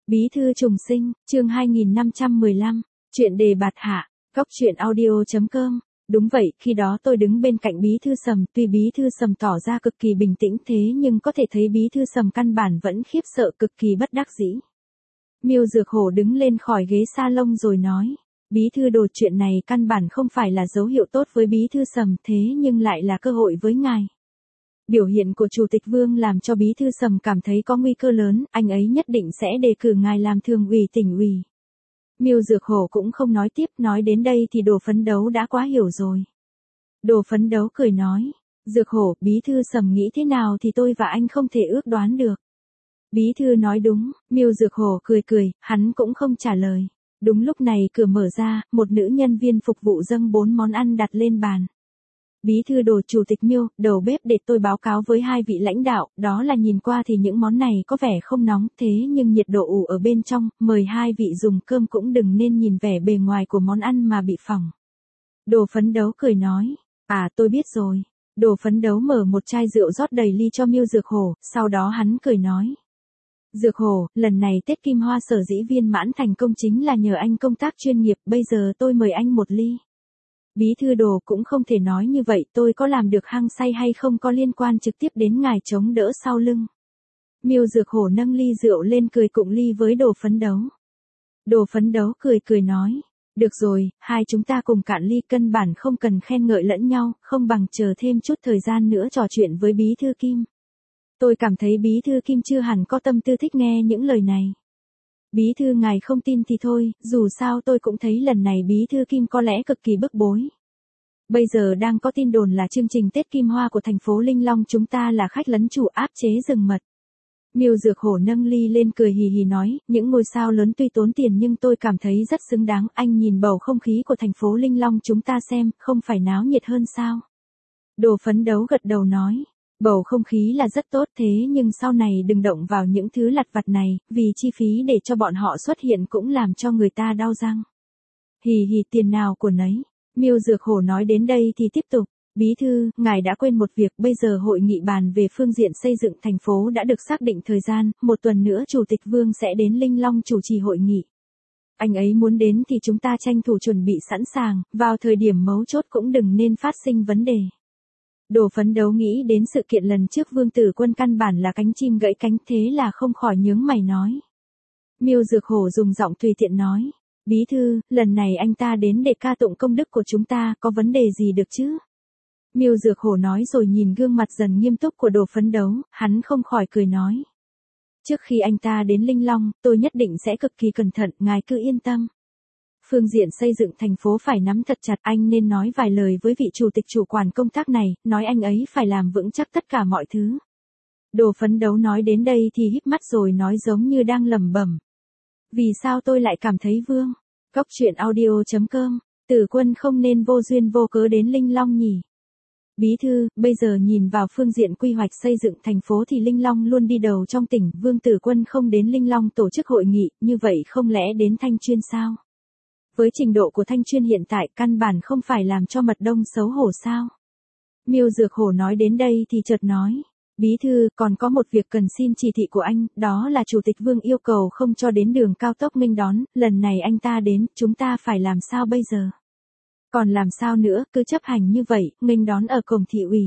Bí thư trùng sinh, chương 2515, chuyện đề bạt hạ, góc chuyện audio.com. Đúng vậy, khi đó tôi đứng bên cạnh bí thư Sầm, tuy bí thư Sầm tỏ ra cực kỳ bình tĩnh thế nhưng có thể thấy bí thư Sầm căn bản vẫn khiếp sợ cực kỳ bất đắc dĩ. Miêu Dược Hổ đứng lên khỏi ghế salon rồi nói, bí thư Đồ, chuyện này căn bản không phải là dấu hiệu tốt với bí thư Sầm thế nhưng lại là cơ hội với ngài. Biểu hiện của Chủ tịch Vương làm cho bí thư Sầm cảm thấy có nguy cơ lớn, anh ấy nhất định sẽ đề cử ngài làm thường ủy tỉnh ủy. Miêu Dược Hổ cũng không nói tiếp, nói đến đây thì Đồ Phấn Đấu đã quá hiểu rồi. Đồ Phấn Đấu cười nói, Dược Hổ, bí thư Sầm nghĩ thế nào thì tôi và anh không thể ước đoán được. Bí thư nói đúng, Miêu Dược Hổ cười cười, hắn cũng không trả lời. Đúng lúc này cửa mở ra, một nữ nhân viên phục vụ dâng 4 món ăn đặt lên bàn. Bí thư Đồ, Chủ tịch Miêu, đầu bếp để tôi báo cáo với hai vị lãnh đạo, đó là nhìn qua thì những món này có vẻ không nóng thế nhưng nhiệt độ ủ ở bên trong, mời hai vị dùng cơm cũng đừng nên nhìn vẻ bề ngoài của món ăn mà bị phỏng. Đồ Phấn Đấu cười nói, tôi biết rồi. Đồ Phấn Đấu mở một chai rượu rót đầy ly cho Miêu Dược Hổ, sau đó hắn cười nói. Dược Hổ, lần này Tết Kim Hoa sở dĩ viên mãn thành công chính là nhờ anh công tác chuyên nghiệp, bây giờ tôi mời anh một ly. Bí thư Đồ, cũng không thể nói như vậy, tôi có làm được hăng say hay không có liên quan trực tiếp đến ngài chống đỡ sau lưng. Miêu Dược Hổ nâng ly rượu lên cười cụng ly với Đồ Phấn Đấu. Đồ Phấn Đấu cười nói, được rồi, hai chúng ta cùng cạn ly, căn bản không cần khen ngợi lẫn nhau, không bằng chờ thêm chút thời gian nữa trò chuyện với bí thư Kim. Tôi cảm thấy bí thư Kim chưa hẳn có tâm tư thích nghe những lời này. Bí thư ngài không tin thì thôi, dù sao tôi cũng thấy lần này bí thư Kim có lẽ cực kỳ bức bối. Bây giờ đang có tin đồn là chương trình Tết Kim Hoa của thành phố Linh Long chúng ta là khách lấn chủ áp chế rừng mật. Miêu Dược Hổ nâng ly lên cười hì hì nói, những ngôi sao lớn tuy tốn tiền nhưng tôi cảm thấy rất xứng đáng, anh nhìn bầu không khí của thành phố Linh Long chúng ta xem, không phải náo nhiệt hơn sao? Đồ Phấn Đấu gật đầu nói. Bầu không khí là rất tốt thế nhưng sau này đừng động vào những thứ lặt vặt này, vì chi phí để cho bọn họ xuất hiện cũng làm cho người ta đau răng. Hì hì, tiền nào của nấy. Miêu Dược Hổ nói đến đây thì tiếp tục, bí thư, ngài đã quên một việc, bây giờ hội nghị bàn về phương diện xây dựng thành phố đã được xác định thời gian, một tuần nữa Chủ tịch Vương sẽ đến Linh Long chủ trì hội nghị. Anh ấy muốn đến thì chúng ta tranh thủ chuẩn bị sẵn sàng, vào thời điểm mấu chốt cũng đừng nên phát sinh vấn đề. Đồ Phấn Đấu nghĩ đến sự kiện lần trước Vương Tử Quân căn bản là cánh chim gãy cánh thế là không khỏi nhướng mày nói. Miêu Dược Hổ dùng giọng tùy tiện nói, bí thư, lần này anh ta đến để ca tụng công đức của chúng ta, có vấn đề gì được chứ? Miêu Dược Hổ nói rồi nhìn gương mặt dần nghiêm túc của Đồ Phấn Đấu, hắn không khỏi cười nói. Trước khi anh ta đến Linh Long, tôi nhất định sẽ cực kỳ cẩn thận, ngài cứ yên tâm. Phương diện xây dựng thành phố phải nắm thật chặt, anh nên nói vài lời với vị chủ tịch chủ quản công tác này, nói anh ấy phải làm vững chắc tất cả mọi thứ. Đồ Phấn Đấu nói đến đây thì híp mắt rồi nói giống như đang lẩm bẩm. Vì sao tôi lại cảm thấy Vương? Góc chuyện audio.com, Tử Quân không nên vô duyên vô cớ đến Linh Long nhỉ? Bí thư, bây giờ nhìn vào phương diện quy hoạch xây dựng thành phố thì Linh Long luôn đi đầu trong tỉnh, Vương Tử Quân không đến Linh Long tổ chức hội nghị, như vậy không lẽ đến Thanh Chuyên sao? Với trình độ của Thanh Chuyên hiện tại căn bản không phải làm cho Mật Đông xấu hổ sao? Miêu Dược Hổ nói đến đây thì chợt nói, bí thư, còn có một việc cần xin chỉ thị của anh, đó là Chủ tịch Vương yêu cầu không cho đến đường cao tốc nghênh đón, lần này anh ta đến, chúng ta phải làm sao bây giờ? Còn làm sao nữa, cứ chấp hành như vậy, nghênh đón ở cổng thị ủy.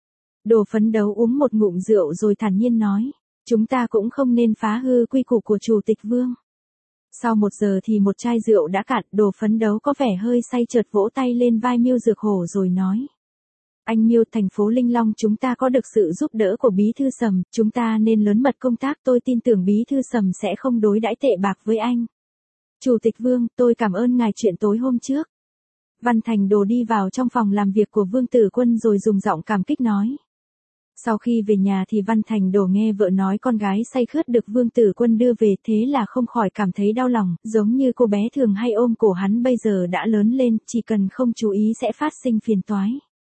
Đồ Phấn Đấu uống một ngụm rượu rồi thản nhiên nói, chúng ta cũng không nên phá hư quy củ của Chủ tịch Vương. Sau 1 giờ thì một chai rượu đã cạn, Đồ Phấn Đấu có vẻ hơi say chợt vỗ tay lên vai Miêu Dược Hổ rồi nói. Anh Miêu, thành phố Linh Long chúng ta có được sự giúp đỡ của bí thư Sầm, chúng ta nên lớn mật công tác, tôi tin tưởng bí thư Sầm sẽ không đối đãi tệ bạc với anh. Chủ tịch Vương, tôi cảm ơn ngài chuyện tối hôm trước. Văn Thành Đồ đi vào trong phòng làm việc của Vương Tử Quân rồi dùng giọng cảm kích nói. Sau khi về nhà thì Văn Thành Đồ nghe vợ nói con gái say khướt được Vương Tử Quân đưa về, thế là không khỏi cảm thấy đau lòng, giống như cô bé thường hay ôm cổ hắn bây giờ đã lớn lên, chỉ cần không chú ý sẽ phát sinh phiền toái.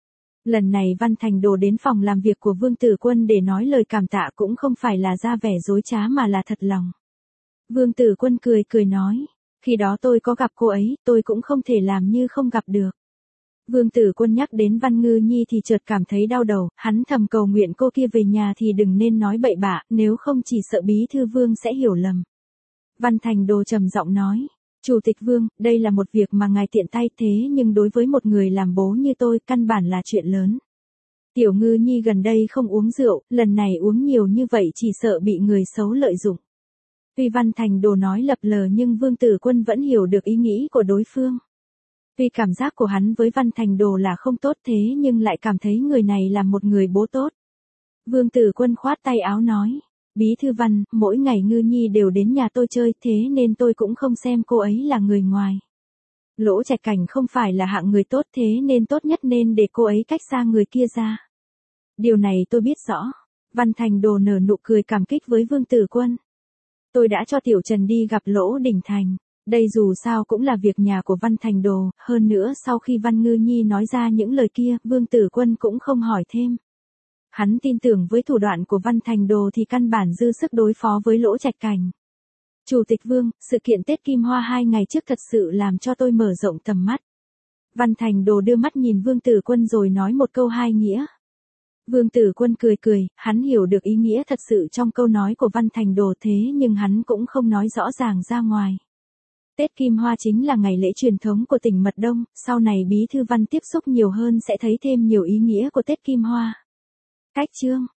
Lần này Văn Thành Đồ đến phòng làm việc của Vương Tử Quân để nói lời cảm tạ cũng không phải là ra vẻ dối trá mà là thật lòng. Vương Tử Quân cười nói, khi đó tôi có gặp cô ấy, tôi cũng không thể làm như không gặp được. Vương Tử Quân nhắc đến Văn Ngư Nhi thì chợt cảm thấy đau đầu, hắn thầm cầu nguyện cô kia về nhà thì đừng nên nói bậy bạ, nếu không chỉ sợ bí thư Vương sẽ hiểu lầm. Văn Thành Đồ trầm giọng nói. Chủ tịch Vương, đây là một việc mà ngài tiện tay thế nhưng đối với một người làm bố như tôi căn bản là chuyện lớn. Tiểu Ngư Nhi gần đây không uống rượu, lần này uống nhiều như vậy chỉ sợ bị người xấu lợi dụng. Tuy Văn Thành Đồ nói lập lờ nhưng Vương Tử Quân vẫn hiểu được ý nghĩ của đối phương. Tuy cảm giác của hắn với Văn Thành Đồ là không tốt thế nhưng lại cảm thấy người này là một người bố tốt. Vương Tử Quân khoát tay áo nói. Bí thư Văn, mỗi ngày Ngư Nhi đều đến nhà tôi chơi thế nên tôi cũng không xem cô ấy là người ngoài. Lỗ Trạch Cảnh không phải là hạng người tốt thế nên tốt nhất nên để cô ấy cách xa người kia ra. Điều này tôi biết rõ. Văn Thành Đồ nở nụ cười cảm kích với Vương Tử Quân. Tôi đã cho Tiểu Trần đi gặp Lỗ Đình Thành. Đây dù sao cũng là việc nhà của Văn Thành Đồ, hơn nữa sau khi Văn Ngư Nhi nói ra những lời kia, Vương Tử Quân cũng không hỏi thêm. Hắn tin tưởng với thủ đoạn của Văn Thành Đồ thì căn bản dư sức đối phó với Lỗ Trạch Cảnh. Chủ tịch Vương, sự kiện Tết Kim Hoa 2 ngày trước thật sự làm cho tôi mở rộng tầm mắt. Văn Thành Đồ đưa mắt nhìn Vương Tử Quân rồi nói một câu hai nghĩa. Vương Tử Quân cười cười, hắn hiểu được ý nghĩa thật sự trong câu nói của Văn Thành Đồ thế nhưng hắn cũng không nói rõ ràng ra ngoài. Tết Kim Hoa chính là ngày lễ truyền thống của tỉnh Mật Đông, sau này Bí thư Văn tiếp xúc nhiều hơn sẽ thấy thêm nhiều ý nghĩa của Tết Kim Hoa. Cách chương